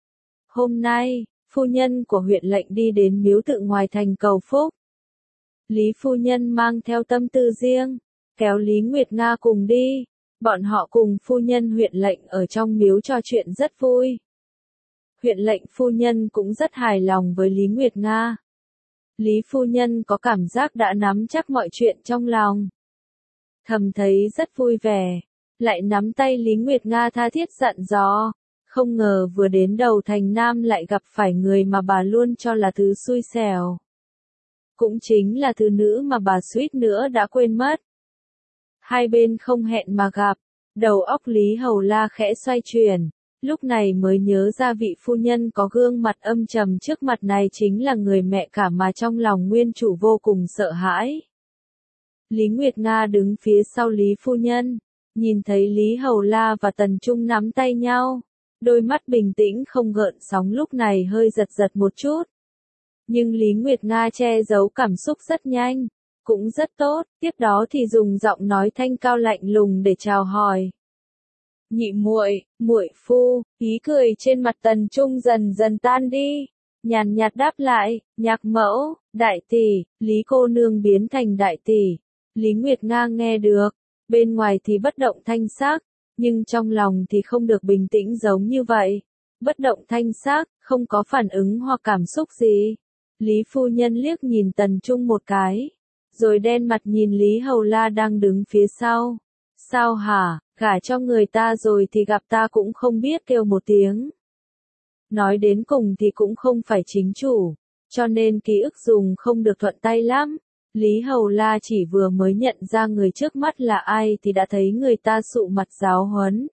Hôm nay, phu nhân của huyện lệnh đi đến miếu tự ngoài thành cầu phúc. Lý phu nhân mang theo tâm tư riêng, kéo Lý Nguyệt Nga cùng đi. Bọn họ cùng phu nhân huyện lệnh ở trong miếu trò chuyện rất vui. Huyện lệnh phu nhân cũng rất hài lòng với Lý Nguyệt Nga. Lý phu nhân có cảm giác đã nắm chắc mọi chuyện trong lòng. Thầm thấy rất vui vẻ, lại nắm tay Lý Nguyệt Nga tha thiết dặn dò. Không ngờ vừa đến đầu thành Nam lại gặp phải người mà bà luôn cho là thứ xui xẻo. Cũng chính là thứ nữ mà bà suýt nữa đã quên mất. Hai bên không hẹn mà gặp, đầu óc Lý Hầu La khẽ xoay chuyển, lúc này mới nhớ ra vị phu nhân có gương mặt âm trầm trước mặt này chính là người mẹ cả mà trong lòng nguyên chủ vô cùng sợ hãi. Lý Nguyệt Nga đứng phía sau Lý phu nhân, nhìn thấy Lý Hầu La và Tần Trung nắm tay nhau, đôi mắt bình tĩnh không gợn sóng lúc này hơi giật giật một chút. Nhưng Lý Nguyệt Nga che giấu cảm xúc rất nhanh, cũng rất tốt, tiếp đó thì dùng giọng nói thanh cao lạnh lùng để chào hỏi. Nhị muội, muội phu, ý cười trên mặt Tần Trung dần dần tan đi, nhàn nhạt đáp lại, nhạc mẫu, đại tỷ, Lý cô nương biến thành đại tỷ. Lý Nguyệt Nga nghe được, bên ngoài thì bất động thanh sắc, nhưng trong lòng thì không được bình tĩnh giống như vậy. Bất động thanh sắc, không có phản ứng hoặc cảm xúc gì. Lý phu nhân liếc nhìn Tần Trung một cái, rồi đen mặt nhìn Lý Hầu La đang đứng phía sau. Sao hả, gả cho người ta rồi thì gặp ta cũng không biết kêu một tiếng. Nói đến cùng thì cũng không phải chính chủ, cho nên ký ức dùng không được thuận tay lắm. Lý Hầu La chỉ vừa mới nhận ra người trước mắt là ai thì đã thấy người ta sụ mặt giáo huấn.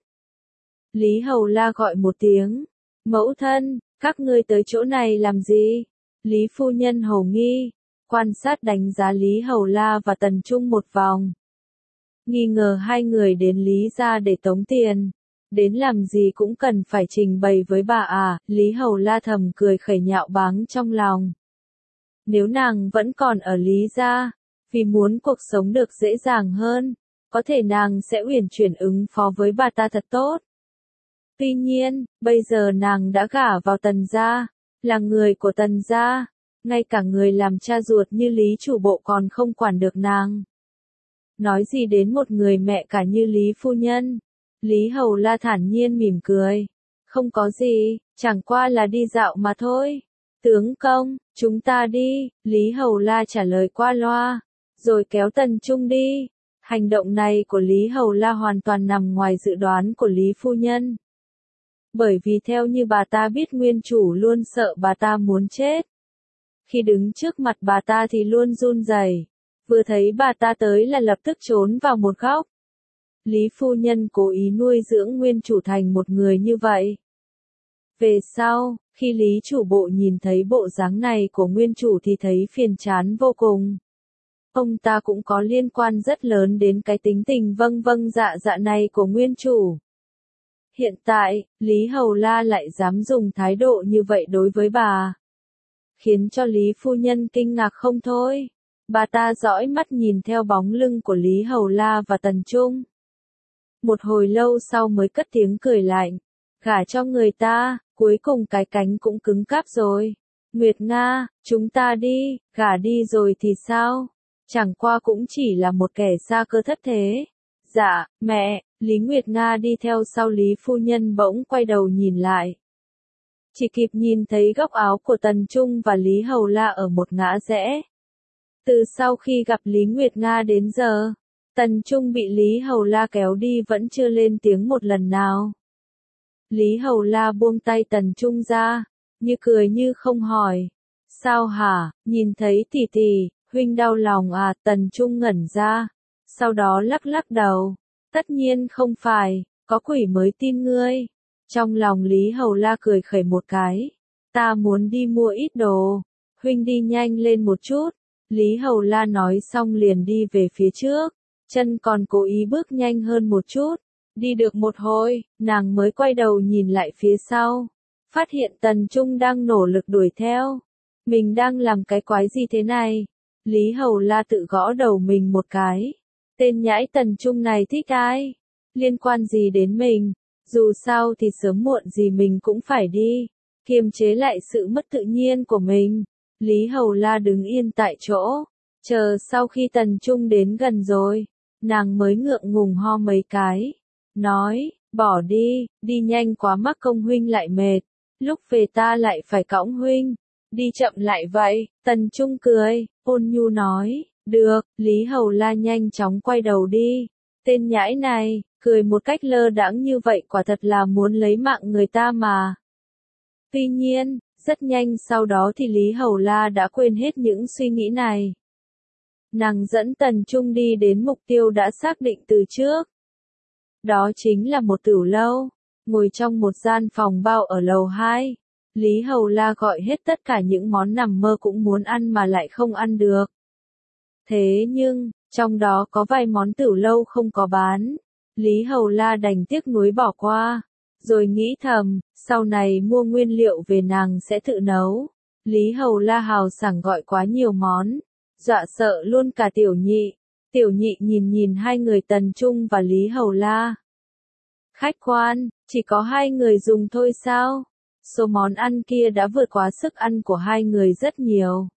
Lý Hầu La gọi một tiếng, mẫu thân, các ngươi tới chỗ này làm gì? Lý phu nhân hầu nghi, quan sát đánh giá Lý Hầu La và Tần Trung một vòng. Nghi ngờ hai người đến Lý gia để tống tiền. Đến làm gì cũng cần phải trình bày với bà à, Lý Hầu La thầm cười khẩy nhạo báng trong lòng. Nếu nàng vẫn còn ở Lý gia, vì muốn cuộc sống được dễ dàng hơn, có thể nàng sẽ uyển chuyển ứng phó với bà ta thật tốt. Tuy nhiên, bây giờ nàng đã gả vào Tần gia, là người của Tần gia, ngay cả người làm cha ruột như Lý chủ bộ còn không quản được nàng. Nói gì đến một người mẹ cả như Lý phu nhân. Lý Hầu La thản nhiên mỉm cười. Không có gì, chẳng qua là đi dạo mà thôi. Tướng công, chúng ta đi, Lý Hầu La trả lời qua loa, rồi kéo Tần Trung đi. Hành động này của Lý Hầu La hoàn toàn nằm ngoài dự đoán của Lý phu nhân. Bởi vì theo như bà ta biết nguyên chủ luôn sợ bà ta muốn chết. Khi đứng trước mặt bà ta thì luôn run rẩy, vừa thấy bà ta tới là lập tức trốn vào một góc. Lý phu nhân cố ý nuôi dưỡng nguyên chủ thành một người như vậy. Về sau, khi Lý chủ bộ nhìn thấy bộ dáng này của nguyên chủ thì thấy phiền chán vô cùng. Ông ta cũng có liên quan rất lớn đến cái tính tình vâng vâng dạ dạ này của nguyên chủ. Hiện tại, Lý Hầu La lại dám dùng thái độ như vậy đối với bà, khiến cho Lý phu nhân kinh ngạc không thôi. Bà ta dõi mắt nhìn theo bóng lưng của Lý Hầu La và Tần Trung. Một hồi lâu sau mới cất tiếng cười lạnh. Gả cho người ta, cuối cùng cái cánh cũng cứng cáp rồi. Nguyệt Nga, chúng ta đi, gả đi rồi thì sao? Chẳng qua cũng chỉ là một kẻ xa cơ thất thế. Dạ, mẹ, Lý Nguyệt Nga đi theo sau Lý phu nhân bỗng quay đầu nhìn lại. Chỉ kịp nhìn thấy góc áo của Tần Trung và Lý Hầu La ở một ngã rẽ. Từ sau khi gặp Lý Nguyệt Nga đến giờ, Tần Trung bị Lý Hầu La kéo đi vẫn chưa lên tiếng một lần nào. Lý Hầu La buông tay Tần Trung ra, như cười như không hỏi. Sao hả, nhìn thấy tỷ tỷ, huynh đau lòng à, Tần Trung ngẩn ra, sau đó lắc lắc đầu, tất nhiên không phải, có quỷ mới tin ngươi. Trong lòng Lý Hầu La cười khẩy một cái, ta muốn đi mua ít đồ, huynh đi nhanh lên một chút. Lý Hầu La nói xong liền đi về phía trước, chân còn cố ý bước nhanh hơn một chút. Đi được một hồi, nàng mới quay đầu nhìn lại phía sau, phát hiện Tần Trung đang nỗ lực đuổi theo. Mình đang làm cái quái gì thế này? Lý Hầu La tự gõ đầu mình một cái. Tên nhãi Tần Trung này thích ai? Liên quan gì đến mình? Dù sao thì sớm muộn gì mình cũng phải đi, kiềm chế lại sự mất tự nhiên của mình. Lý Hầu La đứng yên tại chỗ, chờ sau khi Tần Trung đến gần rồi, nàng mới ngượng ngùng ho mấy cái, nói, bỏ đi, đi nhanh quá mắc công huynh lại mệt, lúc về ta lại phải cõng huynh, đi chậm lại vậy. Tần Trung cười, ôn nhu nói, được. Lý Hầu La nhanh chóng quay đầu đi. Tên nhãi này, cười một cách lơ đãng như vậy quả thật là muốn lấy mạng người ta mà. Tuy nhiên, rất nhanh sau đó thì Lý Hầu La đã quên hết những suy nghĩ này. Nàng dẫn Tần Trung đi đến mục tiêu đã xác định từ trước. Đó chính là một tửu lâu, ngồi trong một gian phòng bao ở lầu 2. Lý Hầu La gọi hết tất cả những món nằm mơ cũng muốn ăn mà lại không ăn được. Thế nhưng, trong đó có vài món tửu lâu không có bán. Lý Hầu La đành tiếc nuối bỏ qua, rồi nghĩ thầm, sau này mua nguyên liệu về nàng sẽ tự nấu. Lý Hầu La hào sảng gọi quá nhiều món, dọa sợ luôn cả Tiểu Nhị. Tiểu Nhị nhìn nhìn hai người Tần Trung và Lý Hầu La. Khách quan, chỉ có hai người dùng thôi sao? Số món ăn kia đã vượt quá sức ăn của hai người rất nhiều.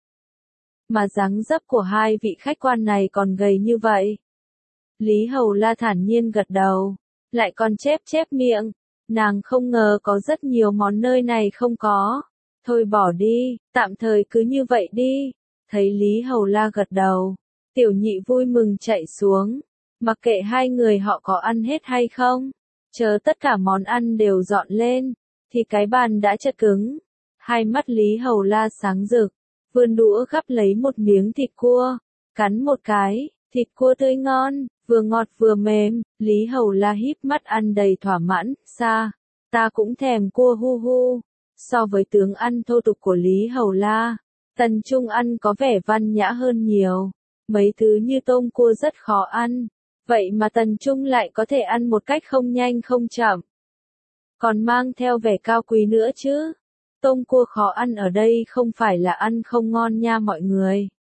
Mà dáng dấp của hai vị khách quan này còn gầy như vậy. Lý Hầu La thản nhiên gật đầu, lại còn chép chép miệng. Nàng không ngờ có rất nhiều món nơi này không có. Thôi bỏ đi, tạm thời cứ như vậy đi. Thấy Lý Hầu La gật đầu, Tiểu Nhị vui mừng chạy xuống. Mặc kệ hai người họ có ăn hết hay không, chờ tất cả món ăn đều dọn lên, thì cái bàn đã chật cứng. Hai mắt Lý Hầu La sáng rực, vươn đũa gắp lấy một miếng thịt cua, cắn một cái, thịt cua tươi ngon, vừa ngọt vừa mềm. Lý Hầu La híp mắt ăn đầy thỏa mãn, ta cũng thèm cua hu hu. So với tướng ăn thô tục của Lý Hầu La, Tần Trung ăn có vẻ văn nhã hơn nhiều. Mấy thứ như tôm cua rất khó ăn, vậy mà Tần Trung lại có thể ăn một cách không nhanh không chậm, còn mang theo vẻ cao quý nữa chứ. Tôm cua khó ăn ở đây không phải là ăn không ngon nha mọi người.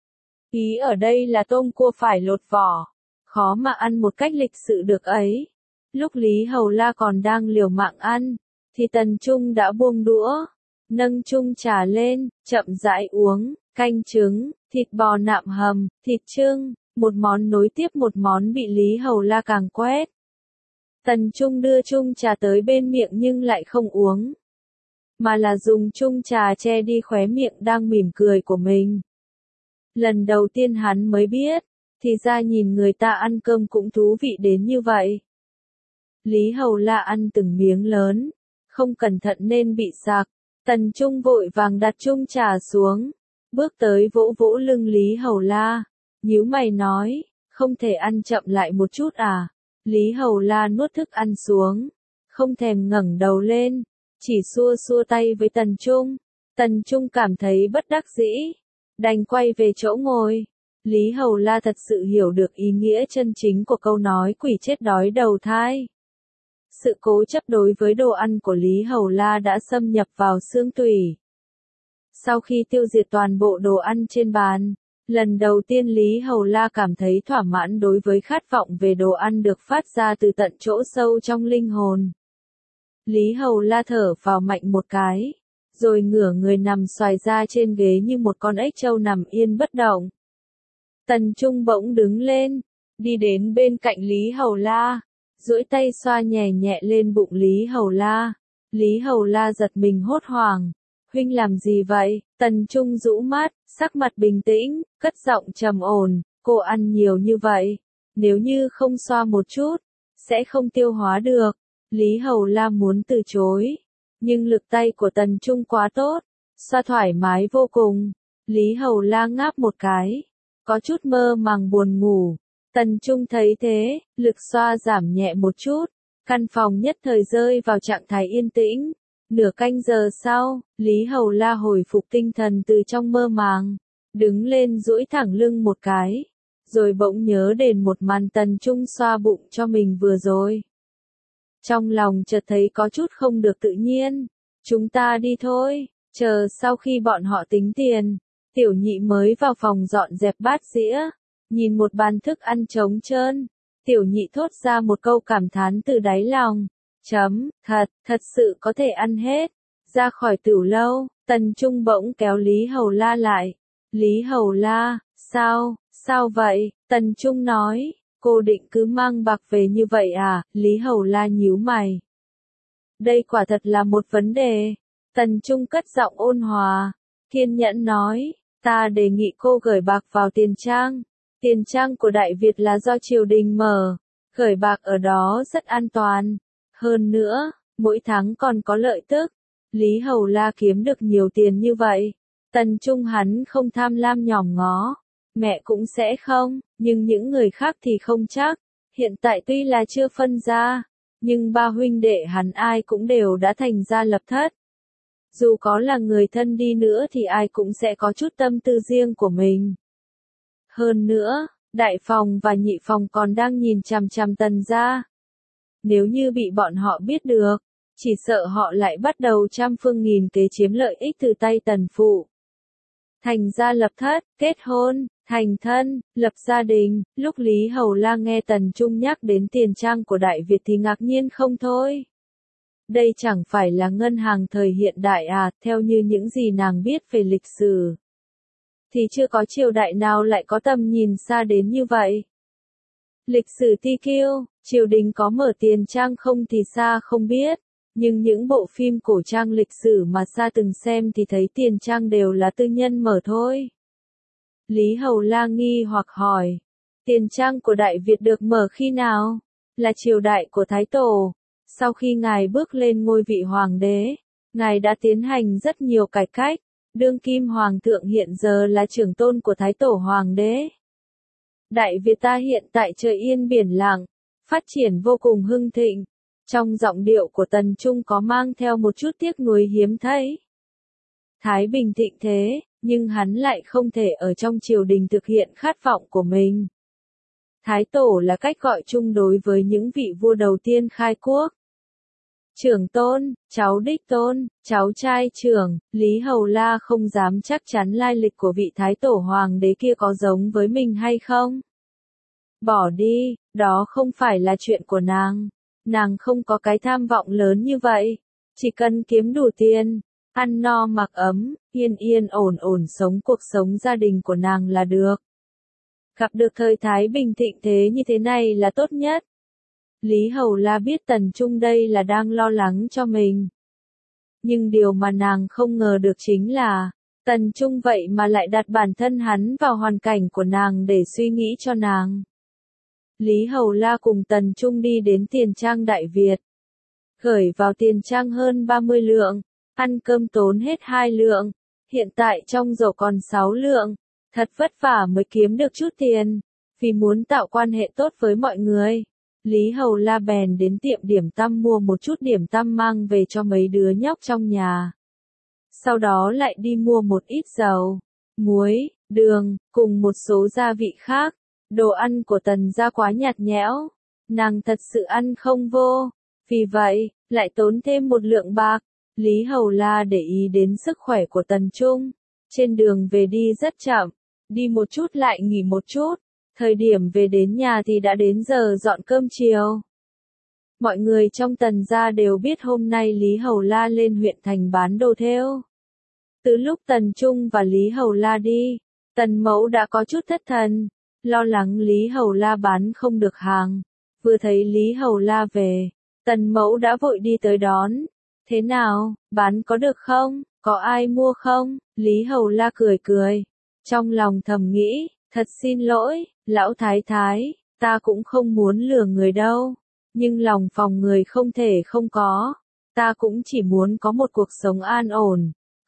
Ý ở đây là tôm cua phải lột vỏ, khó mà ăn một cách lịch sự được ấy. Lúc Lý Hầu La còn đang liều mạng ăn, thì Tần Trung đã buông đũa, nâng chung trà lên, chậm rãi uống. Canh trứng, thịt bò nạm hầm, thịt chưng, một món nối tiếp một món bị Lý Hầu La càng quét. Tần Trung đưa chung trà tới bên miệng nhưng lại không uống, mà là dùng chung trà che đi khóe miệng đang mỉm cười của mình. Lần đầu tiên hắn mới biết, thì ra nhìn người ta ăn cơm cũng thú vị đến như vậy. Lý Hầu La ăn từng miếng lớn, không cẩn thận nên bị sặc. Tần Trung vội vàng đặt chung trà xuống, bước tới vỗ vỗ lưng Lý Hầu La, nhíu mày nói, không thể ăn chậm lại một chút à? Lý Hầu La nuốt thức ăn xuống, không thèm ngẩng đầu lên, chỉ xua xua tay với Tần Trung. Tần Trung cảm thấy bất đắc dĩ, đành quay về chỗ ngồi. Lý Hầu La thật sự hiểu được ý nghĩa chân chính của câu nói quỷ chết đói đầu thai. Sự cố chấp đối với đồ ăn của Lý Hầu La đã xâm nhập vào xương tủy. Sau khi tiêu diệt toàn bộ đồ ăn trên bàn, lần đầu tiên Lý Hầu La cảm thấy thỏa mãn đối với khát vọng về đồ ăn được phát ra từ tận chỗ sâu trong linh hồn. Lý Hầu La thở vào mạnh một cái, rồi ngửa người nằm xoài ra trên ghế như một con ếch trâu nằm yên bất động. Tần Trung bỗng đứng lên, đi đến bên cạnh Lý Hầu La, duỗi tay xoa nhẹ nhẹ lên bụng Lý Hầu La. Lý Hầu La giật mình hốt hoảng. Huynh làm gì vậy? Tần Trung rũ mắt, sắc mặt bình tĩnh, cất giọng trầm ổn, cô ăn nhiều như vậy, nếu như không xoa một chút, sẽ không tiêu hóa được. Lý Hầu La muốn từ chối, nhưng lực tay của Tần Trung quá tốt, xoa thoải mái vô cùng. Lý Hầu La ngáp một cái, có chút mơ màng buồn ngủ. Tần Trung thấy thế, lực xoa giảm nhẹ một chút, căn phòng nhất thời rơi vào trạng thái yên tĩnh. Nửa canh giờ sau, Lý Hầu La hồi phục tinh thần từ trong mơ màng, đứng lên duỗi thẳng lưng một cái, rồi bỗng nhớ đến một màn Tần Trung xoa bụng cho mình vừa rồi. Trong lòng chợt thấy có chút không được tự nhiên. Chúng ta đi thôi, chờ sau khi bọn họ tính tiền. Tiểu Nhị mới vào phòng dọn dẹp bát dĩa, nhìn một bàn thức ăn trống trơn. Tiểu Nhị thốt ra một câu cảm thán từ đáy lòng. Thật sự có thể ăn hết. Ra khỏi tửu lâu, Tần Trung bỗng kéo Lý Hầu La lại. Lý Hầu La, sao vậy? Tần Trung nói, cô định cứ mang bạc về như vậy à? Lý Hầu La nhíu mày. Đây quả thật là một vấn đề. Tần Trung cất giọng ôn hòa, kiên nhẫn nói, ta đề nghị cô gửi bạc vào tiền trang. Tiền trang của Đại Việt là do triều đình mở, gửi bạc ở đó rất an toàn. Hơn nữa, mỗi tháng còn có lợi tức. Lý Hầu La kiếm được nhiều tiền như vậy. Tần Trung hắn không tham lam nhòm ngó. Mẹ cũng sẽ không, nhưng những người khác thì không chắc. Hiện tại tuy là chưa phân ra, nhưng ba huynh đệ hắn ai cũng đều đã thành gia lập thất. Dù có là người thân đi nữa thì ai cũng sẽ có chút tâm tư riêng của mình. Hơn nữa, đại phòng và nhị phòng còn đang nhìn chằm chằm Tần gia. Nếu như bị bọn họ biết được, chỉ sợ họ lại bắt đầu trăm phương nghìn kế chiếm lợi ích từ tay Tần phụ. Thành gia lập thất, kết hôn, thành thân, lập gia đình. Lúc Lý Hầu La nghe Tần Trung nhắc đến tiền trang của Đại Việt thì ngạc nhiên không thôi. Đây chẳng phải là ngân hàng thời hiện đại à? Theo như những gì nàng biết về lịch sử, thì chưa có triều đại nào lại có tầm nhìn xa đến như vậy. Lịch sử ti kiêu, triều đình có mở tiền trang không thì xa không biết, nhưng những bộ phim cổ trang lịch sử mà xa từng xem thì thấy tiền trang đều là tư nhân mở thôi. Lý Hầu La nghi hoặc hỏi, tiền trang của Đại Việt được mở khi nào? Là triều đại của Thái Tổ. Sau khi ngài bước lên ngôi vị hoàng đế, ngài đã tiến hành rất nhiều cải cách. Đương kim hoàng thượng hiện giờ là trưởng tôn của Thái Tổ hoàng đế. Đại Việt ta hiện tại trời yên biển lặng, phát triển vô cùng hưng thịnh. Trong giọng điệu của Tần Trung có mang theo một chút tiếc nuối hiếm thấy. Thái bình thịnh thế, nhưng hắn lại không thể ở trong triều đình thực hiện khát vọng của mình. Thái Tổ là cách gọi chung đối với những vị vua đầu tiên khai quốc. Trưởng tôn, cháu đích tôn, cháu trai trưởng. Lý Hầu La không dám chắc chắn lai lịch của vị Thái Tổ hoàng đế kia có giống với mình hay không. Bỏ đi, đó không phải là chuyện của nàng. Nàng không có cái tham vọng lớn như vậy. Chỉ cần kiếm đủ tiền, ăn no mặc ấm, yên yên ổn ổn sống cuộc sống gia đình của nàng là được. Gặp được thời Thái bình thịnh thế như thế này là tốt nhất. Lý Hầu La biết Tần Trung đây là đang lo lắng cho mình. Nhưng điều mà nàng không ngờ được chính là, Tần Trung vậy mà lại đặt bản thân hắn vào hoàn cảnh của nàng để suy nghĩ cho nàng. Lý Hầu La cùng Tần Trung đi đến tiền trang Đại Việt. Gửi vào tiền trang hơn 30 lượng, ăn cơm tốn hết 2 lượng, hiện tại trong rổ còn 6 lượng. Thật vất vả mới kiếm được chút tiền, vì muốn tạo quan hệ tốt với mọi người. Lý Hầu La bèn đến tiệm điểm tâm mua một chút điểm tâm mang về cho mấy đứa nhóc trong nhà. Sau đó lại đi mua một ít dầu, muối, đường, cùng một số gia vị khác. Đồ ăn của Tần gia quá nhạt nhẽo, nàng thật sự ăn không vô, vì vậy, lại tốn thêm một lượng bạc. Lý Hầu La để ý đến sức khỏe của Tần Trung. Trên đường về đi rất chậm, đi một chút lại nghỉ một chút. Thời điểm về đến nhà thì đã đến giờ dọn cơm chiều. Mọi người trong Tần gia đều biết hôm nay Lý Hầu La lên huyện thành bán đồ thêu. Từ lúc Tần Trung và Lý Hầu La đi, Tần Mẫu đã có chút thất thần, lo lắng Lý Hầu La bán không được hàng. Vừa thấy Lý Hầu La về, Tần Mẫu đã vội đi tới đón. Thế nào, bán có được không? Có ai mua không? Lý Hầu La cười cười. Trong lòng thầm nghĩ, thật xin lỗi, lão thái thái, ta cũng không muốn lừa người đâu. Nhưng lòng phòng người không thể không có. Ta cũng chỉ muốn có một cuộc sống an ổn,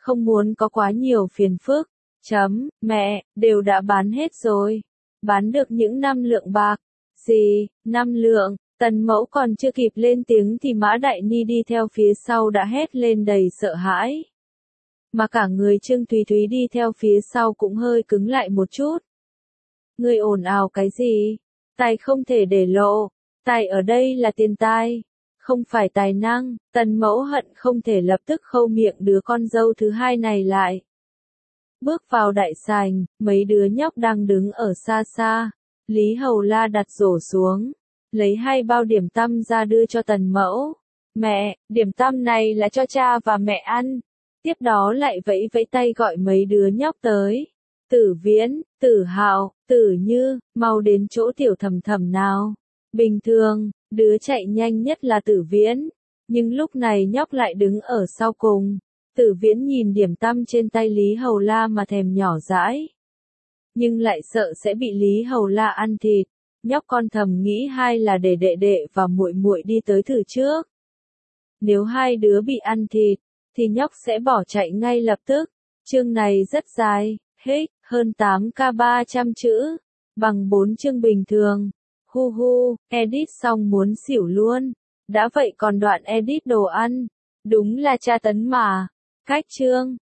không muốn có quá nhiều phiền phức. Mẹ, đều đã bán hết rồi. Bán được những 5 lượng bạc. Gì, 5 lượng? Tần Mẫu còn chưa kịp lên tiếng thì Mã Đại Ni đi theo phía sau đã hét lên đầy sợ hãi. Mà cả người Trương Thúy Thúy đi theo phía sau cũng hơi cứng lại một chút. Ngươi ồn ào cái gì? Tài không thể để lộ. Tài ở đây là tiền tài, không phải tài năng. Tần Mẫu hận không thể lập tức khâu miệng đứa con dâu thứ hai này lại. Bước vào đại sảnh, mấy đứa nhóc đang đứng ở xa xa. Lý Hầu La đặt rổ xuống, lấy 2 bao điểm tâm ra đưa cho Tần Mẫu. Mẹ, điểm tâm này là cho cha và mẹ ăn. Tiếp đó lại vẫy vẫy tay gọi mấy đứa nhóc tới. Tử Viễn, Tử Hạo, Tử Như, mau đến chỗ Tiểu Thầm Thầm nào. Bình thường, đứa chạy nhanh nhất là Tử Viễn, nhưng lúc này nhóc lại đứng ở sau cùng. Tử Viễn nhìn điểm tâm trên tay Lý Hầu La mà thèm nhỏ dãi. Nhưng lại sợ sẽ bị Lý Hầu La ăn thịt. Nhóc con thầm nghĩ hay là để đệ đệ và muội muội đi tới thử trước. Nếu hai đứa bị ăn thịt, thì nhóc sẽ bỏ chạy ngay lập tức. Chương này rất dài, hết, hơn 8k 300 chữ, bằng 4 chương bình thường. Hu hu, edit xong muốn xỉu luôn. Đã vậy còn đoạn edit đồ ăn. Đúng là tra tấn mà. Cách chương.